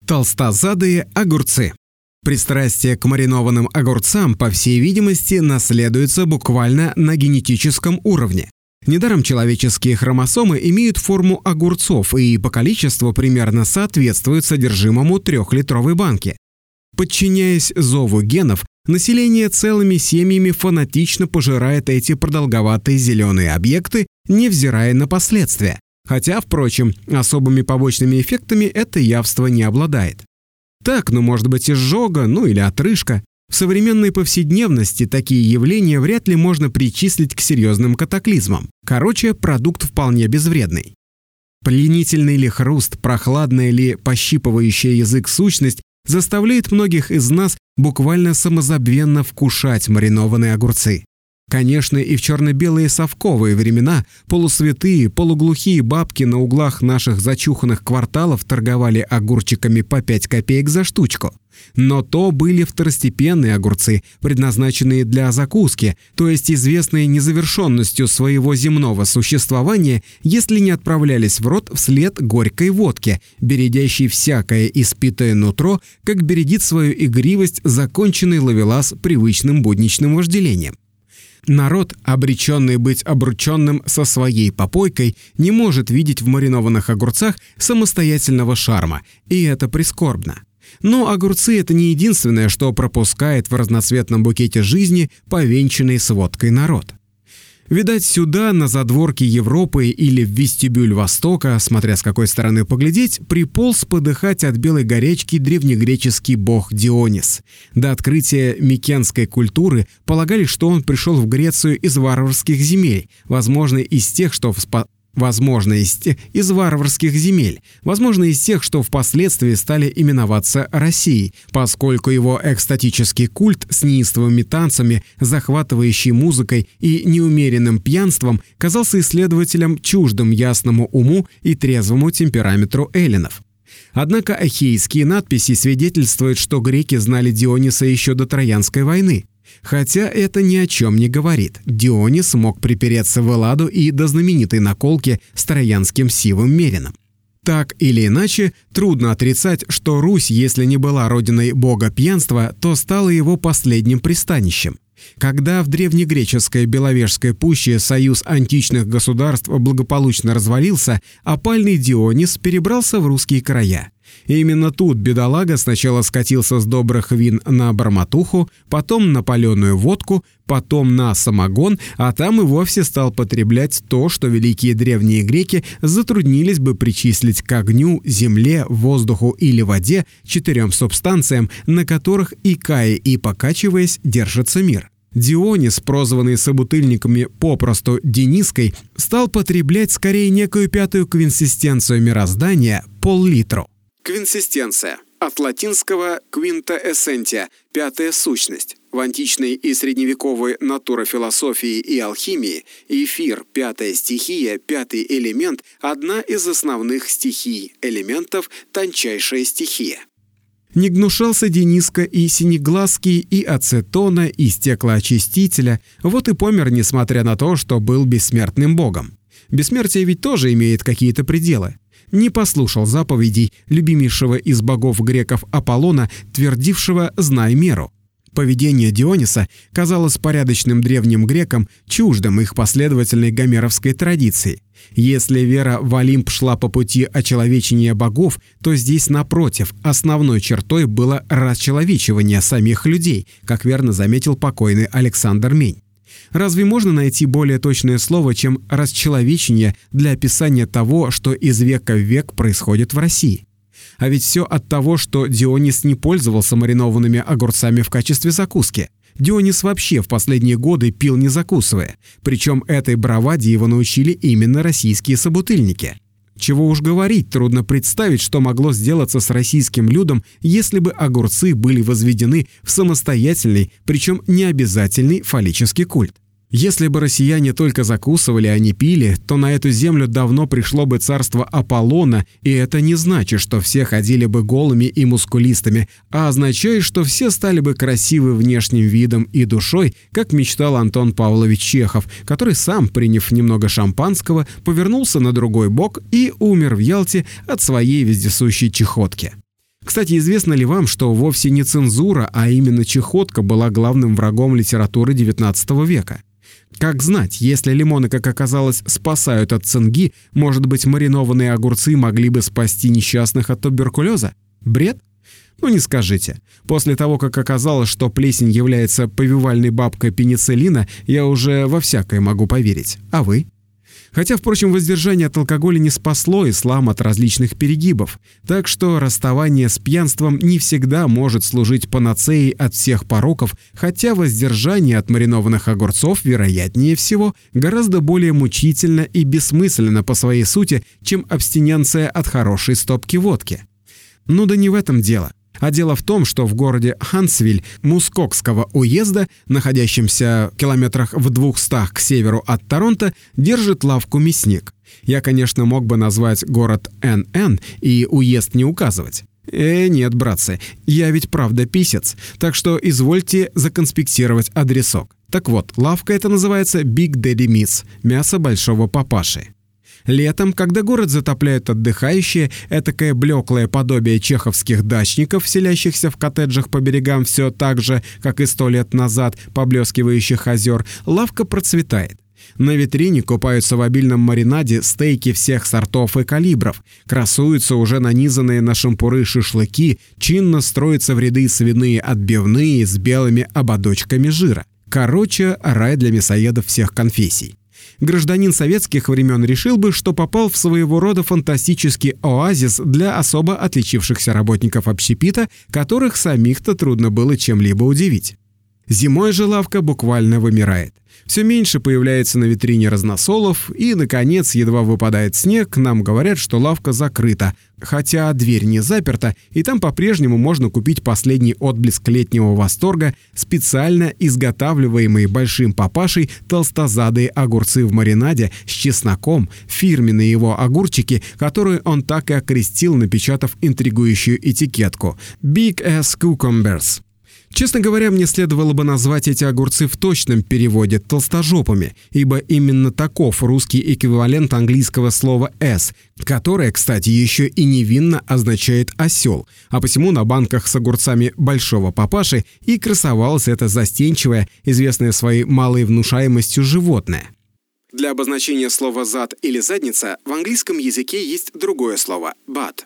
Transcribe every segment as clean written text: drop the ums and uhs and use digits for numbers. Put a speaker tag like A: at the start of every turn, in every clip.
A: Толстозадые огурцы. Пристрастие к маринованным огурцам, по всей видимости, наследуется буквально на генетическом уровне. Недаром человеческие хромосомы имеют форму огурцов и по количеству примерно соответствуют содержимому 3-литровой банки. Подчиняясь зову генов, население целыми семьями фанатично пожирает эти продолговатые зеленые объекты, невзирая на последствия. Хотя, впрочем, особыми побочными эффектами это явство не обладает. Так, может быть, изжога, или отрыжка. В современной повседневности такие явления вряд ли можно причислить к серьезным катаклизмам. Короче, продукт вполне безвредный. Пленительный ли хруст, прохладная ли пощипывающая язык сущность заставляет многих из нас буквально самозабвенно вкушать маринованные огурцы. Конечно, и в черно-белые совковые времена полусвятые, полуглухие бабки на углах наших зачуханных кварталов торговали огурчиками по 5 копеек за штучку. Но то были второстепенные огурцы, предназначенные для закуски, то есть известные незавершенностью своего земного существования, если не отправлялись в рот вслед горькой водки, бередящей всякое испитое нутро, как бередит свою игривость законченный ловелас привычным будничным вожделением. Народ, обреченный быть обрученным со своей попойкой, не может видеть в маринованных огурцах самостоятельного шарма, и это прискорбно. Но огурцы – это не единственное, что пропускает в разноцветном букете жизни повенчанный с водкой народ. Видать, сюда, на задворки Европы или в вестибюль Востока, смотря с какой стороны поглядеть, приполз подыхать от белой горячки древнегреческий бог Дионис. До открытия микенской культуры полагали, что он пришел в Грецию из варварских земель, возможно, из тех, что впоследствии стали именоваться Россией, поскольку его экстатический культ с неистовыми танцами, захватывающей музыкой и неумеренным пьянством казался исследователям чуждым ясному уму и трезвому темпераменту эллинов. Однако ахейские надписи свидетельствуют, что греки знали Диониса еще до Троянской войны. Хотя это ни о чем не говорит. Дионис мог припереться в Элладу и до знаменитой наколки с троянским сивым мерином. Так или иначе, трудно отрицать, что Русь, если не была родиной бога пьянства, то стала его последним пристанищем. Когда в древнегреческой Беловежской пуще союз античных государств благополучно развалился, опальный Дионис перебрался в русские края. И именно тут бедолага сначала скатился с добрых вин на барматуху, потом на паленую водку, потом на самогон, а там и вовсе стал потреблять то, что великие древние греки затруднились бы причислить к огню, земле, воздуху или воде, 4 субстанциям, на которых, икая и покачиваясь, держится мир. Дионис, прозванный собутыльниками попросту Дениской, стал потреблять скорее некую пятую квинсистенцию мироздания – пол-литру. Квинсистенция. От латинского «quinta essentia» – «пятая сущность». В античной и средневековой натурофилософии и алхимии эфир – пятая стихия, пятый элемент – одна из основных стихий, элементов – тончайшая стихия. Не гнушался Дениска и синеглазки, и ацетона, и стеклоочистителя, вот и помер, несмотря на то, что был бессмертным богом. Бессмертие ведь тоже имеет какие-то пределы. Не послушал заповедей любимейшего из богов греков Аполлона, твердившего «знай меру». Поведение Диониса казалось порядочным древним грекам чуждым их последовательной гомеровской традиции. Если вера в Олимп шла по пути очеловечения богов, то здесь, напротив, основной чертой было расчеловечивание самих людей, как верно заметил покойный Александр Мень. Разве можно найти более точное слово, чем «расчеловечение» для описания того, что из века в век происходит в России? А ведь все от того, что Дионис не пользовался маринованными огурцами в качестве закуски. Дионис вообще в последние годы пил не закусывая, причем этой браваде его научили именно российские собутыльники. Чего уж говорить, трудно представить, что могло сделаться с российским людом, если бы огурцы были возведены в самостоятельный, причем необязательный фаллический культ. Если бы россияне только закусывали, а не пили, то на эту землю давно пришло бы царство Аполлона, и это не значит, что все ходили бы голыми и мускулистыми, а означает, что все стали бы красивы внешним видом и душой, как мечтал Антон Павлович Чехов, который сам, приняв немного шампанского, повернулся на другой бок и умер в Ялте от своей вездесущей чехотки. К Кстати, известно ли вам, что вовсе не цензура, а именно чехотка была главным врагом литературы XIX века? Как знать, если лимоны, как оказалось, спасают от цинги, может быть, маринованные огурцы могли бы спасти несчастных от туберкулеза? Бред? Ну не скажите. После того, как оказалось, что плесень является повивальной бабкой пенициллина, я уже во всякое могу поверить. А вы? Хотя, впрочем, воздержание от алкоголя не спасло ислам от различных перегибов, так что расставание с пьянством не всегда может служить панацеей от всех пороков, хотя воздержание от маринованных огурцов, вероятнее всего, гораздо более мучительно и бессмысленно по своей сути, чем абстиненция от хорошей стопки водки. Ну да не в этом дело. А дело в том, что в городе Хансвиль Мускокского уезда, находящемся в километрах в 200 к северу от Торонто, держит лавку мясник. Я, конечно, мог бы назвать город НН и уезд не указывать. Нет, братцы, я ведь правда писец, так что извольте законспектировать адресок. Так вот, лавка эта называется Big Daddy Meats – мясо большого папаши. Летом, когда город затопляют отдыхающие, этакое блеклое подобие чеховских дачников, селящихся в коттеджах по берегам все так же, как и 100 лет назад, поблескивающих озер, лавка процветает. На витрине купаются в обильном маринаде стейки всех сортов и калибров, красуются уже нанизанные на шампуры шашлыки, чинно строятся в ряды свиные отбивные с белыми ободочками жира. Короче, рай для мясоедов всех конфессий. Гражданин советских времен решил бы, что попал в своего рода фантастический оазис для особо отличившихся работников общепита, которых самих-то трудно было чем-либо удивить. Зимой же лавка буквально вымирает. Все меньше появляется на витрине разносолов, и, наконец, едва выпадает снег, нам говорят, что лавка закрыта, хотя дверь не заперта, и там по-прежнему можно купить последний отблеск летнего восторга, специально изготавливаемые большим папашей толстозадые огурцы в маринаде с чесноком, фирменные его огурчики, которые он так и окрестил, напечатав интригующую этикетку «Big as Cucumbers». Честно говоря, мне следовало бы назвать эти огурцы в точном переводе толстожопами, ибо именно таков русский эквивалент английского слова «s», которое, кстати, еще и невинно означает «осел», а посему на банках с огурцами большого папаши и красовалось это застенчивое, известное своей малой внушаемостью животное. Для обозначения слова «зад» или «задница» в английском языке есть другое слово «butt».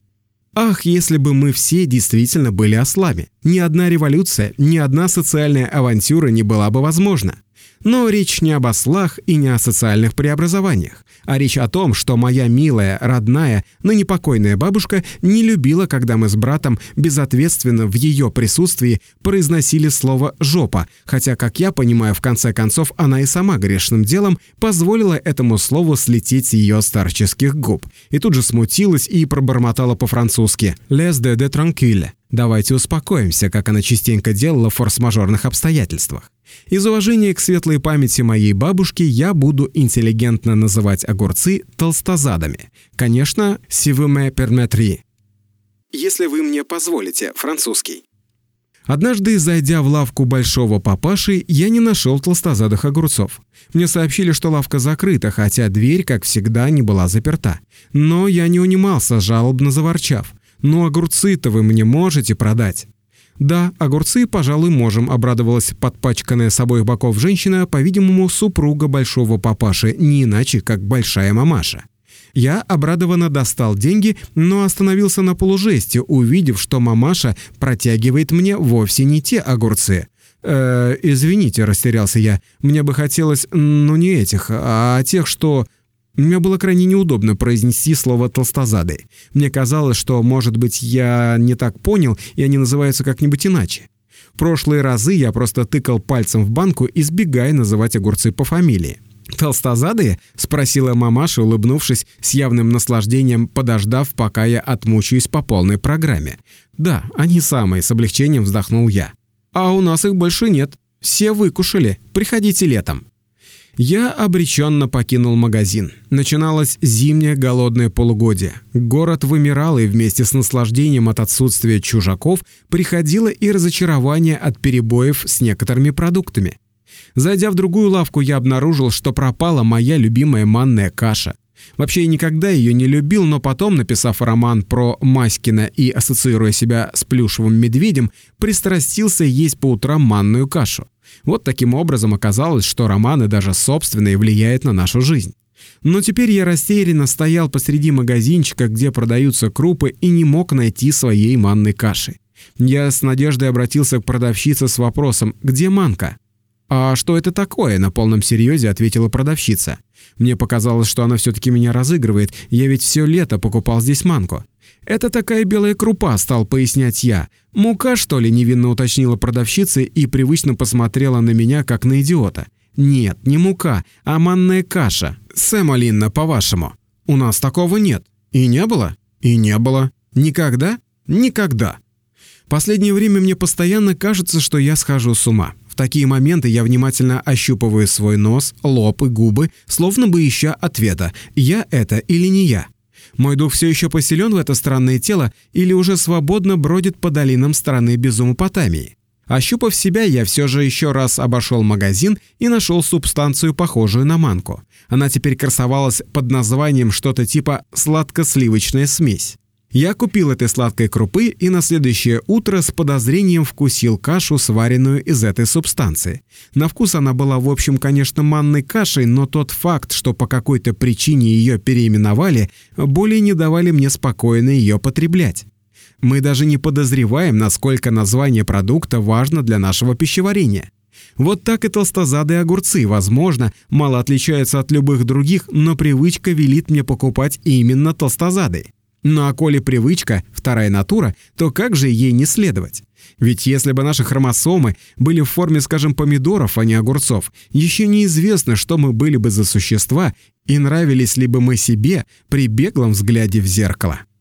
A: Ах, если бы мы все действительно были ослами. Ни одна революция, ни одна социальная авантюра не была бы возможна. Но речь не об ослах и не о социальных преобразованиях, а речь о том, что моя милая, родная, ныне покойная бабушка не любила, когда мы с братом безответственно в ее присутствии произносили слово «жопа», хотя, как я понимаю, в конце концов, она и сама грешным делом позволила этому слову слететь с ее старческих губ. И тут же смутилась и пробормотала по-французски «les de tranquille». Давайте успокоимся, как она частенько делала в форс-мажорных обстоятельствах. Из уважения к светлой памяти моей бабушки я буду интеллигентно называть огурцы толстозадами. Конечно, si vous me permettrez. Если вы мне позволите, французский. Однажды, зайдя в лавку большого папаши, я не нашел толстозадых огурцов. Мне сообщили, что лавка закрыта, хотя дверь, как всегда, не была заперта. Но я не унимался, жалобно заворчав. «Ну, огурцы-то вы мне можете продать?» «Да, огурцы, пожалуй, можем», — обрадовалась подпачканная с обоих боков женщина, по-видимому, супруга большого папаши, не иначе, как большая мамаша. Я обрадованно достал деньги, но остановился на полужесте, увидев, что мамаша протягивает мне вовсе не те огурцы. «Извините», — растерялся я, — «мне бы хотелось, ну, не этих, а тех, что...» Мне было крайне неудобно произнести слово «толстозадый». Мне казалось, что, может быть, я не так понял, и они называются как-нибудь иначе. В прошлые разы я просто тыкал пальцем в банку, избегая называть огурцы по фамилии. «Толстозадые?» — спросила мамаша, улыбнувшись, с явным наслаждением подождав, пока я отмучаюсь по полной программе. «Да, они самые», — с облегчением вздохнул я. «А у нас их больше нет. Все выкушали. Приходите летом». Я обреченно покинул магазин. Начиналось зимнее голодное полугодие. Город вымирал, и вместе с наслаждением от отсутствия чужаков приходило и разочарование от перебоев с некоторыми продуктами. Зайдя в другую лавку, я обнаружил, что пропала моя любимая манная каша. Вообще я никогда ее не любил, но потом, написав роман про Маськина и ассоциируя себя с плюшевым медведем, пристрастился есть по утрам манную кашу. Вот таким образом оказалось, что романы даже собственные влияют на нашу жизнь. Но теперь я растерянно стоял посреди магазинчика, где продаются крупы, и не мог найти своей манной каши. Я с надеждой обратился к продавщице с вопросом «Где манка?». «А что это такое?» — на полном серьезе ответила продавщица. Мне показалось, что она все-таки меня разыгрывает, я ведь все лето покупал здесь манку. «Это такая белая крупа», — стал пояснять я. «Мука, что ли?» — невинно уточнила продавщица и привычно посмотрела на меня, как на идиота. «Нет, не мука, а манная каша. Семолинна, по-вашему». «У нас такого нет». «И не было?» «И не было». «Никогда?» «Никогда». Последнее время мне постоянно кажется, что я схожу с ума. В такие моменты я внимательно ощупываю свой нос, лоб и губы, словно бы ища ответа, я это или не я. Мой дух все еще поселен в это странное тело или уже свободно бродит по долинам страны Безумопотамии. Ощупав себя, я все же еще раз обошел магазин и нашел субстанцию, похожую на манку. Она теперь красовалась под названием что-то типа «сладко-сливочная смесь». Я купил этой сладкой крупы и на следующее утро с подозрением вкусил кашу, сваренную из этой субстанции. На вкус она была, в общем, конечно, манной кашей, но тот факт, что по какой-то причине ее переименовали, более не давали мне спокойно ее потреблять. Мы даже не подозреваем, насколько название продукта важно для нашего пищеварения. Вот так и толстозадые огурцы, возможно, мало отличаются от любых других, но привычка велит мне покупать именно толстозадые. Ну а коли привычка – вторая натура, то как же ей не следовать? Ведь если бы наши хромосомы были в форме, скажем, помидоров, а не огурцов, еще неизвестно, что мы были бы за существа и нравились ли бы мы себе при беглом взгляде в зеркало.